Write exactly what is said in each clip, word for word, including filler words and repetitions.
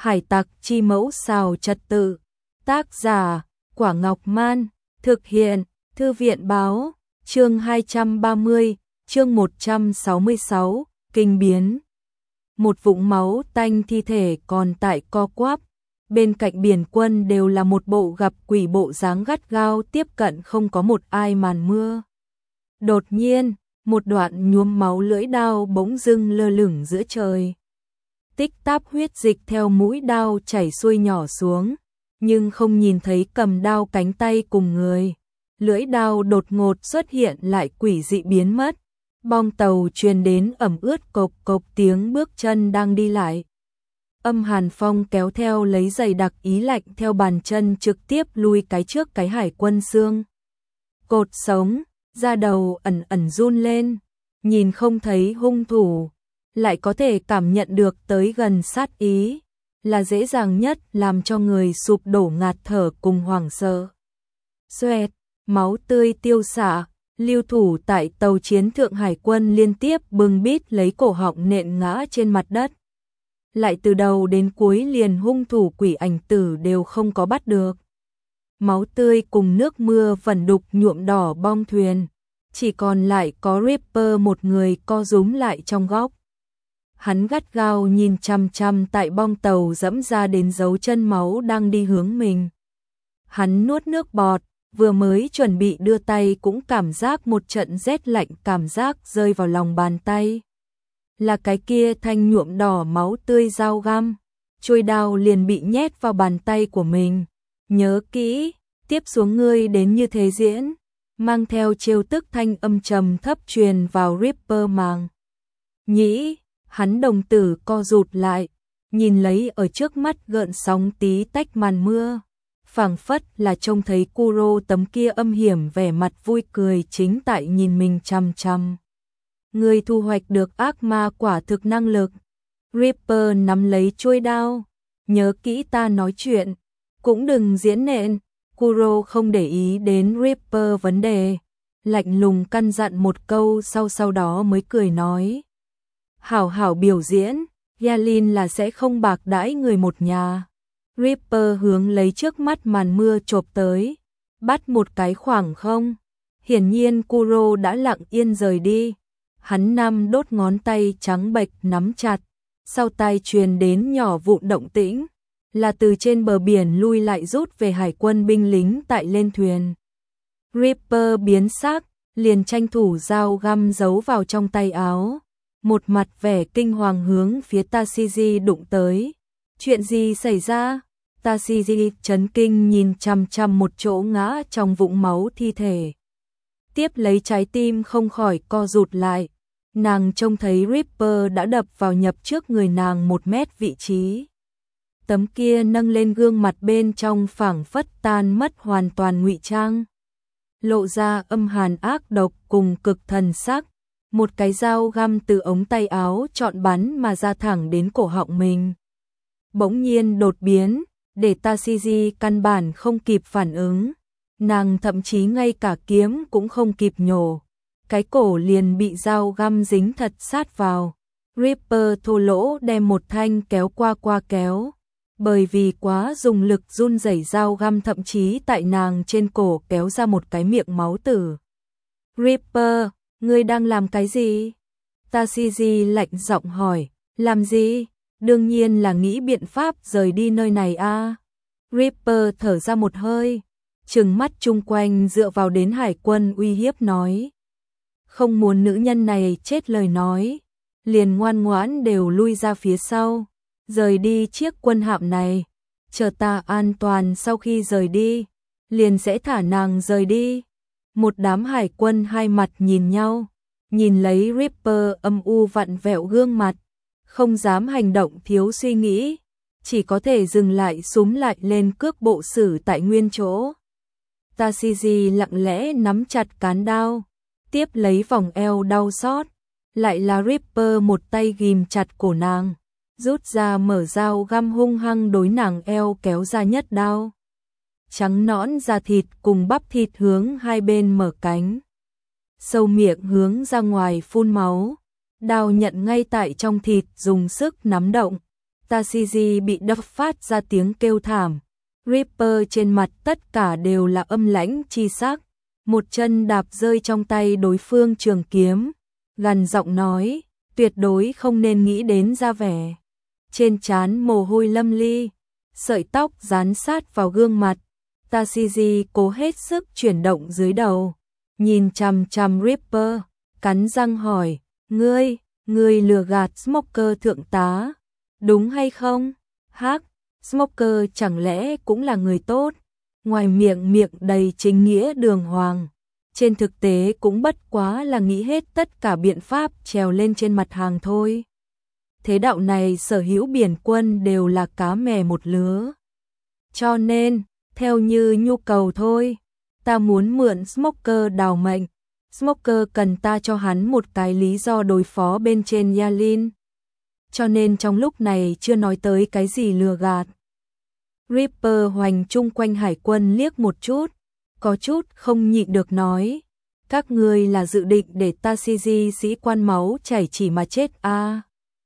Hải tặc chi mẫu xào trật tự. Tác giả, Quả Ngọc Man. Thực hiện, Thư viện báo. Chương hai trăm ba mươi, chương một trăm sáu mươi sáu, kinh biến. Một vũng máu tanh thi thể còn tại co quắp. Bên cạnh Biển Quân đều là một bộ gặp quỷ bộ dáng gắt gao tiếp cận không có một ai màn mưa. Đột nhiên, một đoạn nhuốm máu lưỡi đao bỗng dưng lơ lửng giữa trời. Tích táp huyết dịch theo mũi đao chảy xuôi nhỏ xuống, nhưng không nhìn thấy cầm đao cánh tay cùng người. Lưỡi đao đột ngột xuất hiện lại quỷ dị biến mất. Bong tàu truyền đến ẩm ướt cộc cộc tiếng bước chân đang đi lại. Âm Hàn Phong kéo theo lấy giày đặc ý lạnh theo bàn chân trực tiếp lui cái trước cái Hải Quân xương. Cột sống, da đầu ẩn ẩn run lên, nhìn không thấy hung thủ, lại có thể cảm nhận được tới gần sát ý, là dễ dàng nhất làm cho người sụp đổ ngạt thở cùng hoảng sợ. Xoẹt, máu tươi tiêu xạ, lưu thủ tại tàu chiến Thượng Hải Quân liên tiếp bưng bít lấy cổ họng nện ngã trên mặt đất. Lại từ đầu đến cuối liền hung thủ quỷ ảnh tử đều không có bắt được. Máu tươi cùng nước mưa vẩn đục nhuộm đỏ bong thuyền, chỉ còn lại có Ripper một người co rúm lại trong góc. Hắn gắt gao nhìn chằm chằm tại bong tàu dẫm ra đến dấu chân máu đang đi hướng mình. Hắn nuốt nước bọt, vừa mới chuẩn bị đưa tay cũng cảm giác một trận rét lạnh cảm giác rơi vào lòng bàn tay. Là cái kia thanh nhuộm đỏ máu tươi dao găm, chuôi đao liền bị nhét vào bàn tay của mình. Nhớ kỹ, tiếp xuống ngươi đến như thế diễn, mang theo trêu tức thanh âm trầm thấp truyền vào Ripper màng nhĩ. Hắn đồng tử co rụt lại, nhìn lấy ở trước mắt gợn sóng tí tách màn mưa, phảng phất là trông thấy Kuro tấm kia âm hiểm vẻ mặt vui cười chính tại nhìn mình chằm chằm. Người thu hoạch được ác ma quả thực năng lực. Ripper nắm lấy chuôi đao, nhớ kỹ ta nói chuyện, cũng đừng diễn nện. Kuro không để ý đến Ripper vấn đề, lạnh lùng căn dặn một câu sau sau đó mới cười nói. Hảo hảo biểu diễn, Yalin là sẽ không bạc đãi người một nhà. Ripper hướng lấy trước mắt màn mưa chộp tới, bắt một cái khoảng không. Hiển nhiên Kuro đã lặng yên rời đi. Hắn năm đốt ngón tay trắng bệch nắm chặt, sau tai truyền đến nhỏ vụn động tĩnh, là từ trên bờ biển lui lại rút về Hải Quân binh lính tại lên thuyền. Ripper biến sắc, liền tranh thủ dao găm giấu vào trong tay áo, một mặt vẻ kinh hoàng hướng phía Tashigi đụng tới. Chuyện gì xảy ra? Tashigi chấn kinh nhìn chằm chằm một chỗ ngã trong vũng máu thi thể. Tiếp lấy trái tim không khỏi co rụt lại. Nàng trông thấy Ripper đã đập vào nhập trước người nàng một mét vị trí. Tấm kia nâng lên gương mặt bên trong phảng phất tan mất hoàn toàn ngụy trang, lộ ra âm hàn ác độc cùng cực thần sắc. Một cái dao găm từ ống tay áo chọn bắn mà ra thẳng đến cổ họng mình. Bỗng nhiên đột biến, để Tashigi căn bản không kịp phản ứng. Nàng thậm chí ngay cả kiếm cũng không kịp nhổ. Cái cổ liền bị dao găm dính thật sát vào. Ripper thô lỗ đem một thanh kéo qua qua kéo. Bởi vì quá dùng lực run rẩy dao găm thậm chí tại nàng trên cổ kéo ra một cái miệng máu tử. Ripper, ngươi đang làm cái gì? Tashigi lạnh giọng hỏi. Làm gì? Đương nhiên là nghĩ biện pháp rời đi nơi này a. À? Ripper thở ra một hơi, trừng mắt chung quanh dựa vào đến Hải Quân uy hiếp nói. Không muốn nữ nhân này chết lời nói, liền ngoan ngoãn đều lui ra phía sau, rời đi chiếc quân hạm này. Chờ ta an toàn sau khi rời đi, liền sẽ thả nàng rời đi. Một đám Hải Quân hai mặt nhìn nhau, nhìn lấy Ripper âm u vặn vẹo gương mặt, không dám hành động thiếu suy nghĩ, chỉ có thể dừng lại súm lại lên cước bộ xử tại nguyên chỗ. Tashigi lặng lẽ nắm chặt cán đao, tiếp lấy vòng eo đau xót, lại là Ripper một tay ghim chặt cổ nàng, rút ra mở dao găm hung hăng đối nàng eo kéo ra nhất đao. Trắng nõn da thịt cùng bắp thịt hướng hai bên mở cánh, sâu miệng hướng ra ngoài phun máu. Đao nhận ngay tại trong thịt dùng sức nắm động, Tashigi bị đập phát ra tiếng kêu thảm. Reaper trên mặt tất cả đều là âm lãnh chi sắc. Một chân đạp rơi trong tay đối phương trường kiếm. Gằn giọng nói, tuyệt đối không nên nghĩ đến ra vẻ. Trên trán mồ hôi lâm ly, sợi tóc dán sát vào gương mặt. Tashigi cố hết sức chuyển động dưới đầu, nhìn chằm chằm Reaper, cắn răng hỏi, ngươi, ngươi lừa gạt Smoker thượng tá, đúng hay không? Hắc, Smoker chẳng lẽ cũng là người tốt, ngoài miệng miệng đầy chính nghĩa đường hoàng, trên thực tế cũng bất quá là nghĩ hết tất cả biện pháp trèo lên trên mặt hàng thôi. Thế đạo này sở hữu biển quân đều là cá mè một lứa. Cho nên, theo như nhu cầu thôi, ta muốn mượn Smoker đào mệnh. Smoker cần ta cho hắn một cái lý do đối phó bên trên Yalin. Cho nên trong lúc này chưa nói tới cái gì lừa gạt. Reaper hoành chung quanh hải quân liếc một chút, có chút không nhịn được nói. Các ngươi là dự định để Tashigi sĩ quan máu chảy chỉ mà chết à.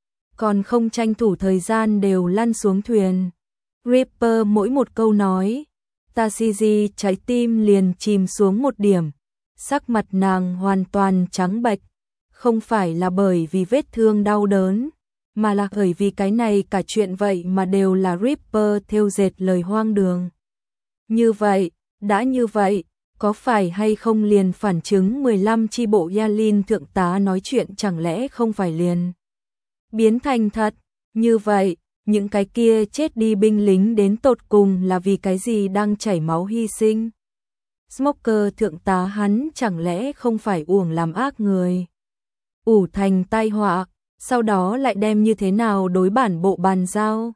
Còn không tranh thủ thời gian đều lăn xuống thuyền. Reaper mỗi một câu nói, Tashigi trái tim liền chìm xuống một điểm, sắc mặt nàng hoàn toàn trắng bệch, không phải là bởi vì vết thương đau đớn, mà là bởi vì cái này cả chuyện vậy mà đều là Reaper thêu dệt lời hoang đường. Như vậy, đã như vậy, có phải hay không liền phản chứng mười lăm chi bộ Yalin thượng tá nói chuyện chẳng lẽ không phải liền biến thành thật, như vậy, những cái kia chết đi binh lính đến tột cùng là vì cái gì đang chảy máu hy sinh. Smoker thượng tá hắn chẳng lẽ không phải uổng làm ác người. Ủ thành tai họa, sau đó lại đem như thế nào đối bản bộ bàn giao.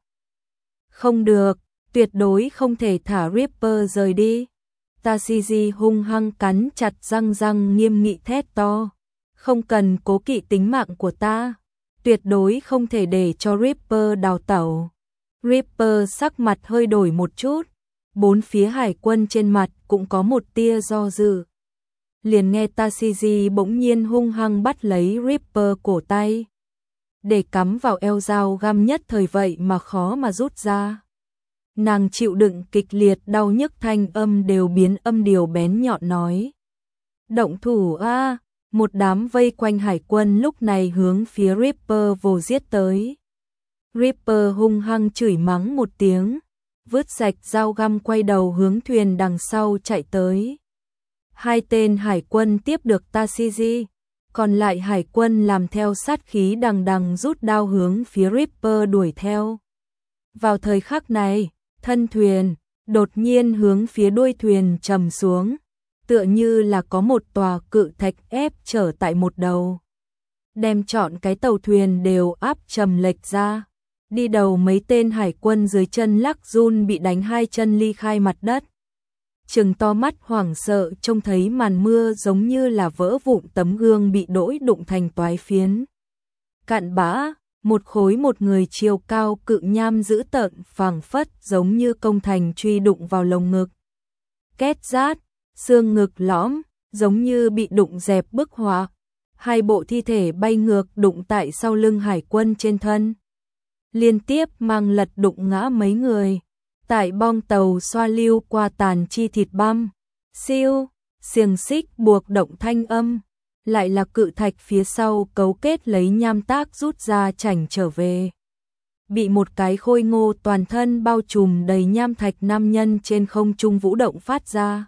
Không được, tuyệt đối không thể thả Reaper rời đi. Tashigi hung hăng cắn chặt răng răng nghiêm nghị thét to. Không cần cố kỵ tính mạng của ta. Tuyệt đối không thể để cho Reaper đào tẩu. Reaper sắc mặt hơi đổi một chút, bốn phía hải quân trên mặt cũng có một tia do dự. Liền nghe Tashigi bỗng nhiên hung hăng bắt lấy Reaper cổ tay, để cắm vào eo dao găm nhất thời vậy mà khó mà rút ra. Nàng chịu đựng kịch liệt đau nhức thanh âm đều biến âm điều bén nhọn nói. Động thủ a! Một đám vây quanh hải quân lúc này hướng phía Reaper vồ giết tới. Reaper hung hăng chửi mắng một tiếng, vứt sạch dao găm quay đầu hướng thuyền đằng sau chạy tới. Hai tên hải quân tiếp được Tashigi, còn lại hải quân làm theo sát khí đằng đằng rút đao hướng phía Reaper đuổi theo. Vào thời khắc này, thân thuyền đột nhiên hướng phía đuôi thuyền trầm xuống, tựa như là có một tòa cự thạch ép trở tại một đầu, đem trọn cái tàu thuyền đều áp trầm lệch ra. Đi đầu mấy tên hải quân dưới chân lắc run bị đánh hai chân ly khai mặt đất. Trừng to mắt hoảng sợ trông thấy màn mưa giống như là vỡ vụn tấm gương bị đỗi đụng thành toái phiến. Cạn bã, một khối một người chiều cao cự nham dữ tợn phảng phất giống như công thành truy đụng vào lồng ngực. Két rát, xương ngực lõm, giống như bị đụng dẹp bức họa. Hai bộ thi thể bay ngược đụng tại sau lưng hải quân trên thân. Liên tiếp mang lật đụng ngã mấy người. Tại bong tàu xoa lưu qua tàn chi thịt băm. Siêu, xiềng xích buộc động thanh âm. Lại là cự thạch phía sau cấu kết lấy nham tác rút ra chảnh trở về. Bị một cái khôi ngô toàn thân bao trùm đầy nham thạch nam nhân trên không trung vũ động phát ra.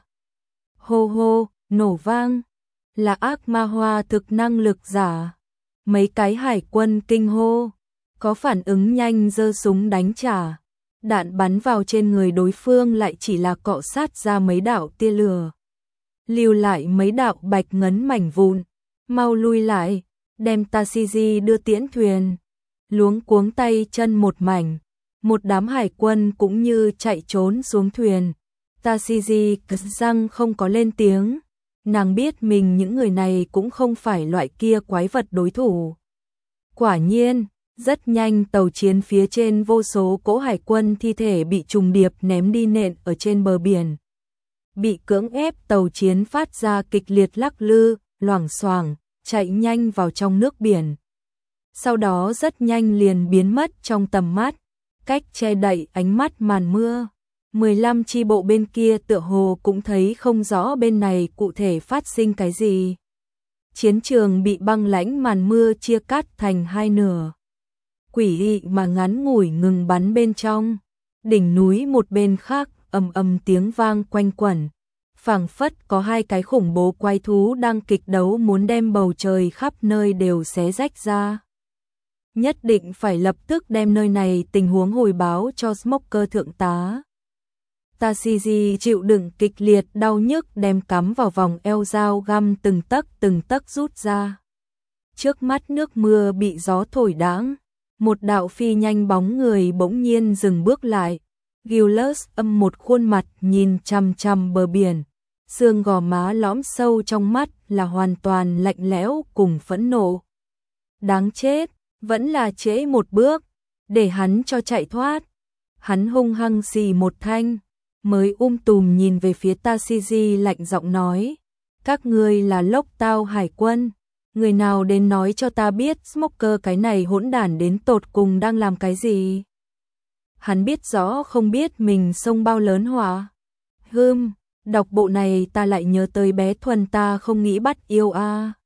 Hô hô, nổ vang, là ác ma hoa thực năng lực giả. Mấy cái hải quân kinh hô, có phản ứng nhanh giơ súng đánh trả. Đạn bắn vào trên người đối phương lại chỉ là cọ sát ra mấy đạo tia lửa. Lưu lại mấy đạo bạch ngấn mảnh vụn, mau lui lại, đem Tashigi đưa tiễn thuyền. Luống cuống tay chân một mảnh, một đám hải quân cũng như chạy trốn xuống thuyền. Tashigi cắn răng không có lên tiếng, nàng biết mình những người này cũng không phải loại kia quái vật đối thủ. Quả nhiên, rất nhanh tàu chiến phía trên vô số cỗ hải quân thi thể bị trùng điệp ném đi nện ở trên bờ biển. Bị cưỡng ép tàu chiến phát ra kịch liệt lắc lư, loảng xoảng, chạy nhanh vào trong nước biển. Sau đó rất nhanh liền biến mất trong tầm mắt, cách che đậy ánh mắt màn mưa. mười lăm chi bộ bên kia tựa hồ cũng thấy không rõ bên này cụ thể phát sinh cái gì. Chiến trường bị băng lãnh màn mưa chia cắt thành hai nửa. Quỷ dị mà ngắn ngủi ngừng bắn bên trong. Đỉnh núi một bên khác ầm ầm tiếng vang quanh quẩn. Phảng phất có hai cái khủng bố quái thú đang kịch đấu muốn đem bầu trời khắp nơi đều xé rách ra. Nhất định phải lập tức đem nơi này tình huống hồi báo cho Smoker thượng tá. Tashigi chịu đựng kịch liệt đau nhức đem cắm vào vòng eo dao găm từng tấc từng tấc rút ra. Trước mắt nước mưa bị gió thổi đãng, một đạo phi nhanh bóng người bỗng nhiên dừng bước lại. Gilles âm một khuôn mặt nhìn chằm chằm bờ biển, xương gò má lõm sâu trong mắt là hoàn toàn lạnh lẽo cùng phẫn nộ. Đáng chết, vẫn là trễ một bước, để hắn cho chạy thoát. Hắn hung hăng xì một thanh, mới um tùm nhìn về phía Tashigi lạnh giọng nói, các ngươi là Lốc Tao Hải quân, người nào đến nói cho ta biết Smoker cái này hỗn đản đến tột cùng đang làm cái gì? Hắn biết rõ không biết mình xông bao lớn họa. Hừm, đọc bộ này ta lại nhớ tới bé Thuần ta không nghĩ bắt yêu a. À.